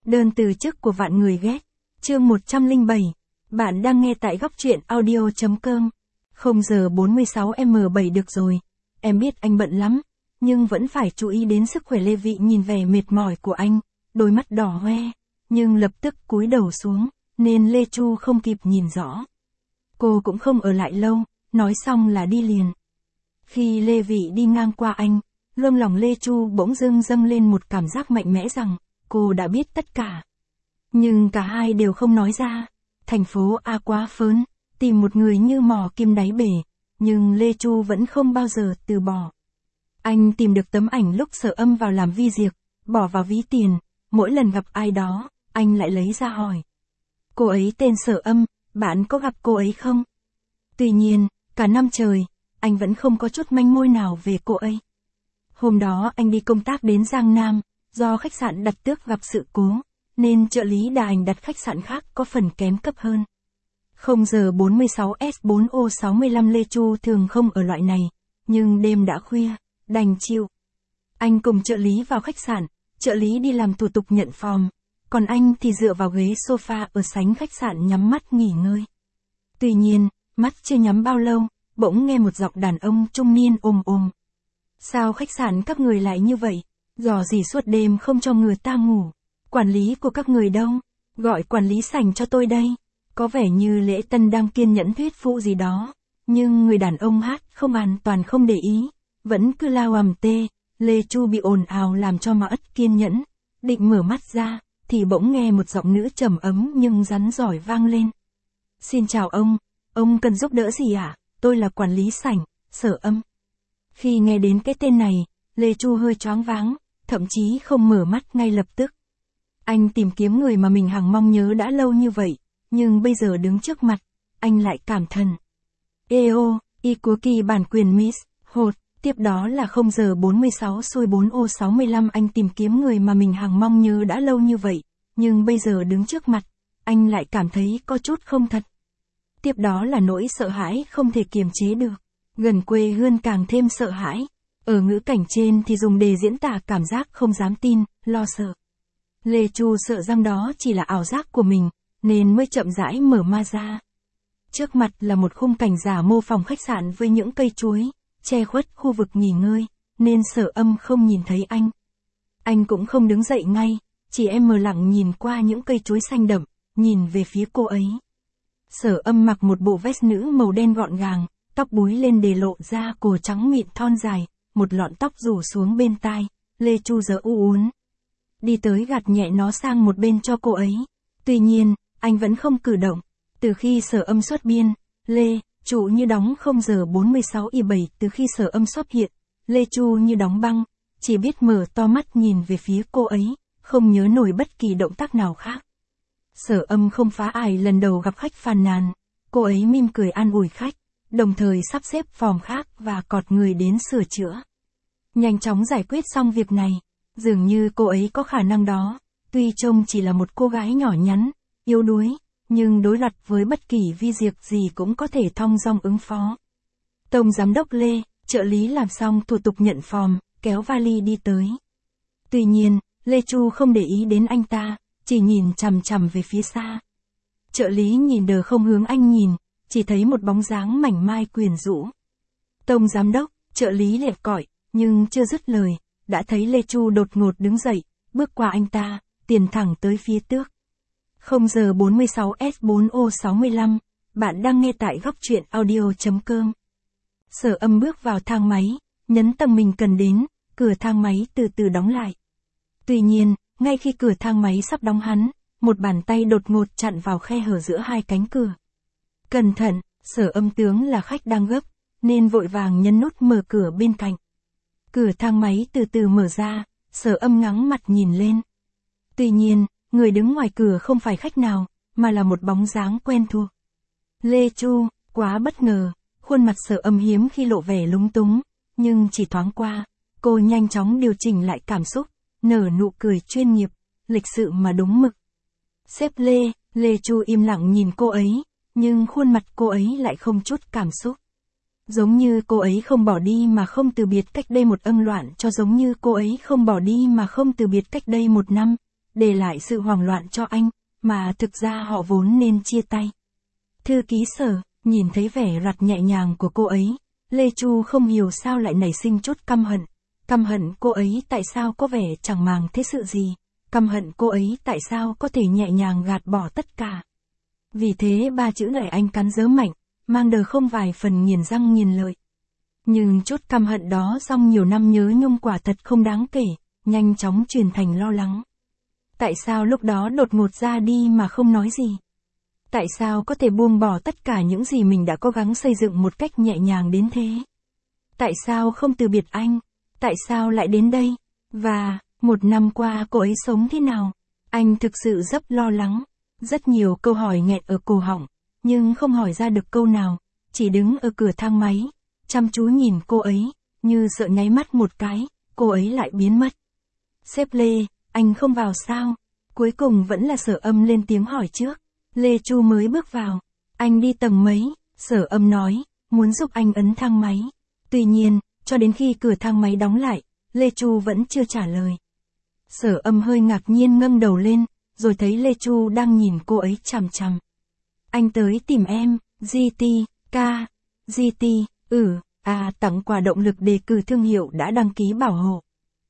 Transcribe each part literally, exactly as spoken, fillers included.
Đơn từ chức của vạn người ghét. Chương một trăm lẻ bảy. Bạn đang nghe tại góc truyện audio chấm com. không giờ bốn mươi sáu em bảy được rồi. Em biết anh bận lắm, nhưng vẫn phải chú ý đến sức khỏe. Lê Vị nhìn vẻ mệt mỏi của anh, đôi mắt đỏ hoe, nhưng lập tức cúi đầu xuống, nên Lê Chu không kịp nhìn rõ. Cô cũng không ở lại lâu, nói xong là đi liền. Khi Lê Vị đi ngang qua anh, trong lòng Lê Chu bỗng dưng dâng lên một cảm giác mạnh mẽ rằng, cô đã biết tất cả. Nhưng cả hai đều không nói ra. Thành phố A quá phớn, tìm một người như mò kim đáy bể, nhưng Lê Chu vẫn không bao giờ từ bỏ. Anh tìm được tấm ảnh lúc Sở Âm vào làm vi diệc, bỏ vào ví tiền, mỗi lần gặp ai đó, anh lại lấy ra hỏi. Cô ấy tên Sở Âm, bạn có gặp cô ấy không? Tuy nhiên, cả năm trời, anh vẫn không có chút manh mối nào về cô ấy. Hôm đó anh đi công tác đến Giang Nam, do khách sạn đặt tước gặp sự cố, nên trợ lý đà ảnh đặt khách sạn khác có phần kém cấp hơn. không giờ bốn mươi sáu S bốn O sáu mươi lăm Lê Chu thường không ở loại này, nhưng đêm đã khuya, đành chịu. Anh cùng trợ lý vào khách sạn, trợ lý đi làm thủ tục nhận phòng, còn anh thì dựa vào ghế sofa ở sảnh khách sạn nhắm mắt nghỉ ngơi. Tuy nhiên, mắt chưa nhắm bao lâu, bỗng nghe một giọng đàn ông trung niên ồm ồm. Sao khách sạn các người lại như vậy? Dò gì suốt đêm không cho người ta ngủ. Quản lý của các người đâu? Gọi quản lý sảnh cho tôi đây. Có vẻ như Lễ Tân đang kiên nhẫn thuyết phụ gì đó. Nhưng người đàn ông hát không hoàn toàn không để ý. Vẫn cứ lao ầm tê. Lê Chu bị ồn ào làm cho mà ất kiên nhẫn. Định mở mắt ra, thì bỗng nghe một giọng nữ trầm ấm nhưng rắn giỏi vang lên. Xin chào ông, ông cần giúp đỡ gì ạ? À? Tôi là quản lý sảnh, Sở Âm. Khi nghe đến cái tên này, Lê Chu hơi choáng váng, thậm chí không mở mắt ngay lập tức. Anh tìm kiếm người mà mình hằng mong nhớ đã lâu như vậy, nhưng bây giờ đứng trước mặt, anh lại cảm thần. Eo, y của kỳ bản quyền Miss Hột, tiếp đó là không giờ bốn mươi sáu xuôi bốn O sáu mươi lăm. Anh tìm kiếm người mà mình hằng mong nhớ đã lâu như vậy, nhưng bây giờ đứng trước mặt, anh lại cảm thấy có chút không thật. Tiếp đó là nỗi sợ hãi không thể kiềm chế được. Gần quê hơn càng thêm sợ hãi. Ở ngữ cảnh trên thì dùng để diễn tả cảm giác không dám tin, lo sợ. Lê Chu sợ rằng đó chỉ là ảo giác của mình, nên mới chậm rãi mở ma ra. Trước mặt là một khung cảnh giả mô phòng khách sạn với những cây chuối, che khuất khu vực nghỉ ngơi, nên Sở Âm không nhìn thấy anh. Anh cũng không đứng dậy ngay, chỉ em mờ lặng nhìn qua những cây chuối xanh đậm, nhìn về phía cô ấy. Sở Âm mặc một bộ vest nữ màu đen gọn gàng, tóc búi lên để lộ ra cổ trắng mịn thon dài, một lọn tóc rủ xuống bên tai. Lê Chu giờ u uốn. Đi tới gạt nhẹ nó sang một bên cho cô ấy. Tuy nhiên, anh vẫn không cử động. Từ khi Sở Âm xuất biên, Lê Chu như đóng không giờ bốn mươi sáu Y bảy. Từ khi Sở Âm xuất hiện, Lê Chu như đóng băng, chỉ biết mở to mắt nhìn về phía cô ấy, không nhớ nổi bất kỳ động tác nào khác. Sở Âm không phá ải lần đầu gặp khách phàn nàn, cô ấy mỉm cười an ủi khách, đồng thời sắp xếp phòng khác và cọt người đến sửa chữa. Nhanh chóng giải quyết xong việc này, dường như cô ấy có khả năng đó, tuy trông chỉ là một cô gái nhỏ nhắn, yếu đuối, nhưng đối lập với bất kỳ vi diệc gì cũng có thể thong dong ứng phó. Tổng giám đốc Lê, trợ lý làm xong thủ tục nhận phòng, kéo vali đi tới. Tuy nhiên, Lê Chu không để ý đến anh ta, chỉ nhìn chằm chằm về phía xa. Trợ lý nhìn đờ không hướng anh nhìn, chỉ thấy một bóng dáng mảnh mai quyến rũ. Tổng giám đốc, trợ lý lẹp cõi, nhưng chưa dứt lời, đã thấy Lê Chu đột ngột đứng dậy, bước qua anh ta, tiền thẳng tới phía tước. không giờ bốn mươi sáu S bốn O sáu mươi lăm, bạn đang nghe tại góc truyện audio chấm com. Sở Âm bước vào thang máy, nhấn tầng mình cần đến, cửa thang máy từ từ đóng lại. Tuy nhiên, ngay khi cửa thang máy sắp đóng hắn, một bàn tay đột ngột chặn vào khe hở giữa hai cánh cửa. Cẩn thận, Sở Âm tướng là khách đang gấp, nên vội vàng nhấn nút mở cửa bên cạnh. Cửa thang máy từ từ mở ra, Sở Âm ngắng mặt nhìn lên. Tuy nhiên, người đứng ngoài cửa không phải khách nào, mà là một bóng dáng quen thuộc. Lê Chu, quá bất ngờ, khuôn mặt Sở Âm hiếm khi lộ vẻ lúng túng, nhưng chỉ thoáng qua, cô nhanh chóng điều chỉnh lại cảm xúc, nở nụ cười chuyên nghiệp, lịch sự mà đúng mực. Sếp Lê, Lê Chu im lặng nhìn cô ấy, nhưng khuôn mặt cô ấy lại không chút cảm xúc. Giống như cô ấy không bỏ đi mà không từ biệt cách đây một âm loạn, cho giống như cô ấy không bỏ đi mà không từ biệt cách đây một năm, để lại sự hoảng loạn cho anh, mà thực ra họ vốn nên chia tay. Thư ký Sở, nhìn thấy vẻ rặt nhẹ nhàng của cô ấy, Lê Chu không hiểu sao lại nảy sinh chút căm hận. Căm hận cô ấy tại sao có vẻ chẳng màng thế sự gì, căm hận cô ấy tại sao có thể nhẹ nhàng gạt bỏ tất cả. Vì thế ba chữ này anh cắn rớ mạnh, mang đờ không vài phần nghiền răng nghiền lợi. Nhưng chút căm hận đó trong nhiều năm nhớ nhung quả thật không đáng kể, nhanh chóng chuyển thành lo lắng. Tại sao lúc đó đột ngột ra đi mà không nói gì? Tại sao có thể buông bỏ tất cả những gì mình đã cố gắng xây dựng một cách nhẹ nhàng đến thế? Tại sao không từ biệt anh? Tại sao lại đến đây? Và, một năm qua cô ấy sống thế nào? Anh thực sự rất lo lắng. Rất nhiều câu hỏi nghẹt ở cổ họng, nhưng không hỏi ra được câu nào, chỉ đứng ở cửa thang máy, chăm chú nhìn cô ấy, như sợ nháy mắt một cái, cô ấy lại biến mất. Sếp Lê, anh không vào sao? Cuối cùng vẫn là Sở Âm lên tiếng hỏi trước. Lê Chu mới bước vào. Anh đi tầng mấy? Sở Âm nói, muốn giúp anh ấn thang máy. Tuy nhiên, cho đến khi cửa thang máy đóng lại, Lê Chu vẫn chưa trả lời. Sở Âm hơi ngạc nhiên ngẩng đầu lên, rồi thấy Lê Chu đang nhìn cô ấy chằm chằm. Anh tới tìm em, giê tê, ca, giê tê, ừ, à tặng quà động lực đề cử thương hiệu đã đăng ký bảo hộ.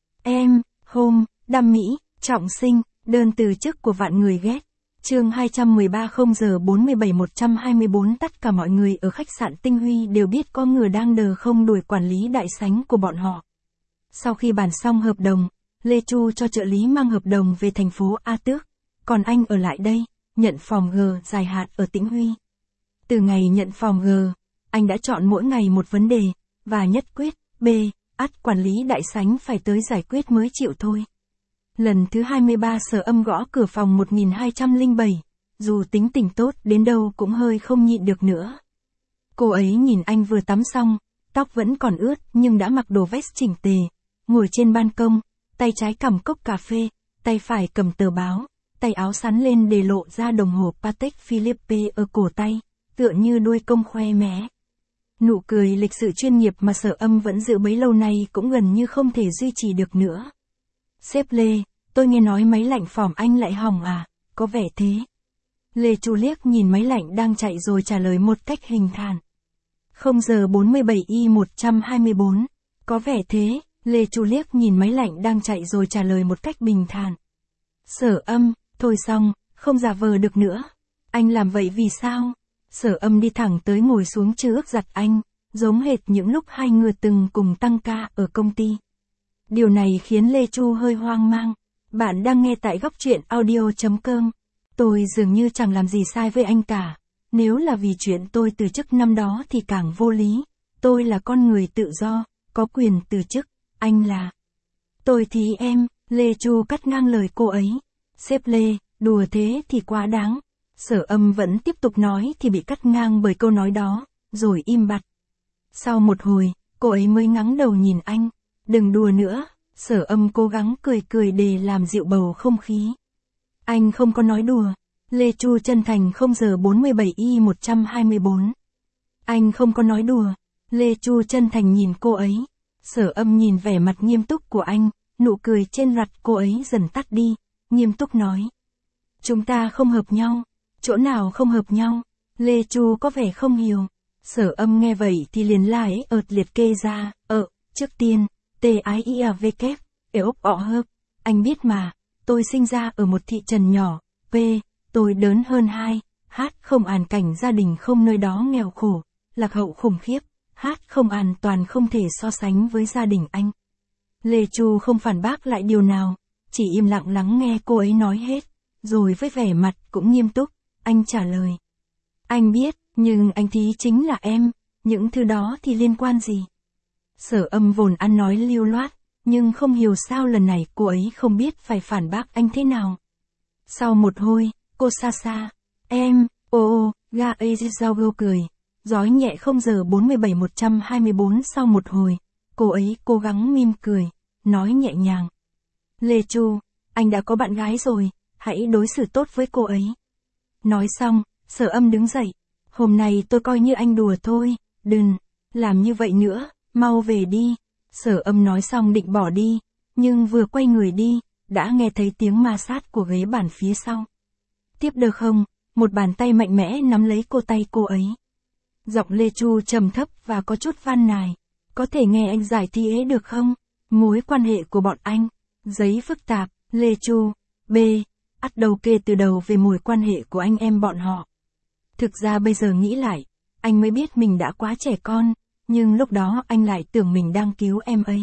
Em, hôm, đam mỹ, trọng sinh, đơn từ chức của vạn người ghét. Chương hai trăm mười ba không giờ bốn mươi bảy một trăm hai mươi bốn. Tất cả mọi người ở khách sạn Tinh Huy đều biết có người đang đờ không đuổi quản lý đại sảnh của bọn họ. Sau khi bàn xong hợp đồng, Lê Chu cho trợ lý mang hợp đồng về thành phố A Tước, còn anh ở lại đây, nhận phòng G dài hạn ở Tĩnh Huy. Từ ngày nhận phòng G, anh đã chọn mỗi ngày một vấn đề, và nhất quyết, B, ắt quản lý đại sảnh phải tới giải quyết mới chịu thôi. Lần thứ hai mươi ba Sở Âm gõ cửa phòng một nghìn hai trăm lẻ bảy, dù tính tình tốt đến đâu cũng hơi không nhịn được nữa. Cô ấy nhìn anh vừa tắm xong, tóc vẫn còn ướt nhưng đã mặc đồ vest chỉnh tề, ngồi trên ban công, tay trái cầm cốc cà phê, tay phải cầm tờ báo, tay áo sắn lên để lộ ra đồng hồ Patek Philippe ở cổ tay, tựa như đuôi công khoe mẽ. Nụ cười lịch sự chuyên nghiệp mà Sở Âm vẫn giữ bấy lâu nay cũng gần như không thể duy trì được nữa. Sếp Lê, tôi nghe nói máy lạnh phòng anh lại hỏng à, có vẻ thế. Lê Chu liếc nhìn máy lạnh đang chạy rồi trả lời một cách hình thản. không giờ bốn mươi bảy y một trăm hai mươi bốn, có vẻ thế, Lê Chu liếc nhìn máy lạnh đang chạy rồi trả lời một cách bình thản. Sở Âm, thôi xong, không giả vờ được nữa. Anh làm vậy vì sao? Sở Âm đi thẳng tới ngồi xuống trước giặt anh, giống hệt những lúc hai người từng cùng tăng ca ở công ty. Điều này khiến Lê Chu hơi hoang mang. Bạn đang nghe tại góc truyện audio chấm com. Tôi dường như chẳng làm gì sai với anh cả. Nếu là vì chuyện tôi từ chức năm đó thì càng vô lý. Tôi là con người tự do, có quyền từ chức. Anh là... Tôi thì em, Lê Chu cắt ngang lời cô ấy. Sếp Lê, đùa thế thì quá đáng. Sở Âm vẫn tiếp tục nói thì bị cắt ngang bởi câu nói đó, rồi im bặt. Sau một hồi, cô ấy mới ngẩng đầu nhìn anh. Đừng đùa nữa. Sở Âm cố gắng cười cười để làm dịu bầu không khí. Anh không có nói đùa. Lê Chu chân thành không giờ bốn mươi bảy y một trăm hai mươi bốn. Anh không có nói đùa. Lê Chu chân thành nhìn cô ấy. Sở Âm nhìn vẻ mặt nghiêm túc của anh, nụ cười trên mặt cô ấy dần tắt đi, nghiêm túc nói. Chúng ta không hợp nhau. Chỗ nào không hợp nhau? Lê Chu có vẻ không hiểu. Sở Âm nghe vậy thì liền lại ợt liệt kê ra, ờ, trước tiên, T-I-I-A-V-K, ếu ọ hợp. Anh biết mà, tôi sinh ra ở một thị trấn nhỏ, P, tôi đớn hơn hai, H không an cảnh gia đình không nơi đó nghèo khổ, lạc hậu khủng khiếp, H không an toàn không thể so sánh với gia đình anh. Lê Chu không phản bác lại điều nào, chỉ im lặng lắng nghe cô ấy nói hết, rồi với vẻ mặt cũng nghiêm túc, anh trả lời. Anh biết, nhưng anh thí chính là em, những thứ đó thì liên quan gì? Sở Âm vốn ăn nói lưu loát, nhưng không hiểu sao lần này cô ấy không biết phải phản bác anh thế nào. Sau một hồi, cô xa xa, em, ô ô, ga ê giao gâu cười, giói nhẹ không giờ bốn mươi bảy một trăm hai mươi bốn. Sau một hồi, cô ấy cố gắng mỉm cười, nói nhẹ nhàng. Lê Chu, anh đã có bạn gái rồi, hãy đối xử tốt với cô ấy. Nói xong, Sở Âm đứng dậy, hôm nay tôi coi như anh đùa thôi, đừng, làm như vậy nữa. Mau về đi. Sở Âm nói xong định bỏ đi, nhưng vừa quay người đi, đã nghe thấy tiếng ma sát của ghế bàn phía sau. Tiếp được không? Một bàn tay mạnh mẽ nắm lấy cô tay cô ấy. Giọng Lê Chu trầm thấp và có chút van nài. Có thể nghe anh giải thi ế được không? Mối quan hệ của bọn anh. Giấy phức tạp, Lê Chu. B. Ắt đầu kê từ đầu về mối quan hệ của anh em bọn họ. Thực ra bây giờ nghĩ lại, anh mới biết mình đã quá trẻ con, nhưng lúc đó anh lại tưởng mình đang cứu em ấy.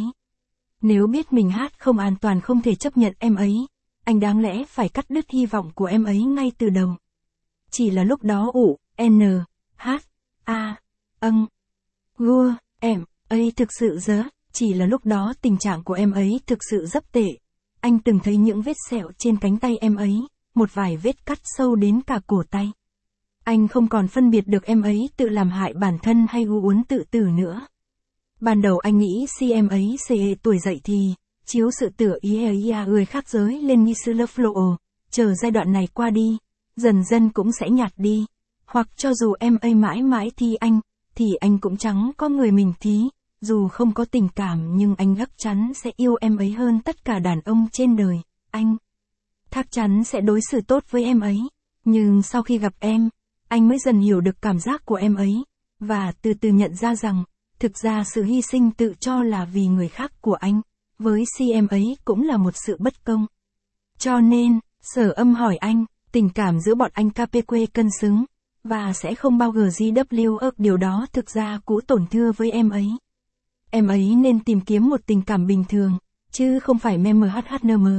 Nếu biết mình hát không an toàn không thể chấp nhận em ấy, anh đáng lẽ phải cắt đứt hy vọng của em ấy ngay từ đầu. Chỉ là lúc đó ủ, N, H, A, âng, gua, em, ấy thực sự dớ, chỉ là lúc đó tình trạng của em ấy thực sự rất tệ. Anh từng thấy những vết sẹo trên cánh tay em ấy, một vài vết cắt sâu đến cả cổ tay. Anh không còn phân biệt được em ấy tự làm hại bản thân hay gu uốn tự tử nữa. Ban đầu anh nghĩ si em ấy xê tuổi dậy thì, chiếu sự tựa ý ia người khác giới lên như sư lớp lộ, chờ giai đoạn này qua đi, dần dần cũng sẽ nhạt đi. Hoặc cho dù em ấy mãi mãi thi anh, thì anh cũng chẳng có người mình thí, dù không có tình cảm nhưng anh chắc chắn sẽ yêu em ấy hơn tất cả đàn ông trên đời, anh. Chắc chắn sẽ đối xử tốt với em ấy, nhưng sau khi gặp em, anh mới dần hiểu được cảm giác của em ấy, và từ từ nhận ra rằng, thực ra sự hy sinh tự cho là vì người khác của anh, với si em ấy cũng là một sự bất công. Cho nên, Sở Âm hỏi anh, tình cảm giữa bọn anh ca pê quy cân xứng, và sẽ không bao gờ giê vê ức điều đó thực ra cũ tổn thương với em ấy. Em ấy nên tìm kiếm một tình cảm bình thường, chứ không phải mem hát hát en em.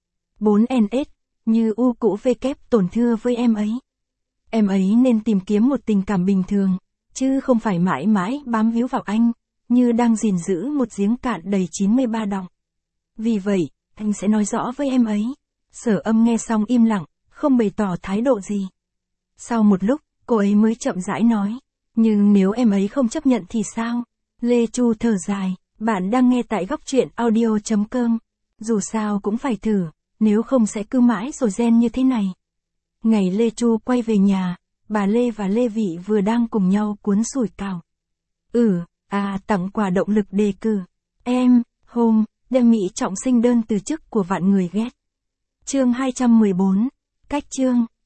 bốn en ét, như U cũ V kép tổn thương với em ấy. Em ấy nên tìm kiếm một tình cảm bình thường, chứ không phải mãi mãi bám víu vào anh, như đang gìn giữ một giếng cạn đầy chín mươi ba đọng. Vì vậy, anh sẽ nói rõ với em ấy. Sở Âm nghe xong im lặng, không bày tỏ thái độ gì. Sau một lúc, cô ấy mới chậm rãi nói. Nhưng nếu em ấy không chấp nhận thì sao? Lê Chu thở dài, bạn đang nghe tại góc truyện audio chấm com. Dù sao cũng phải thử, nếu không sẽ cứ mãi rồi gen như thế này. Ngày Lê Chu quay về nhà, bà Lê và Lê Vị vừa đang cùng nhau cuốn sủi cảo. Ừ, à tặng quà động lực đề cử. Em, hôm, đem Mỹ trọng sinh đơn từ chức của vạn người ghét. Chương hai trăm mười bốn, cách chương.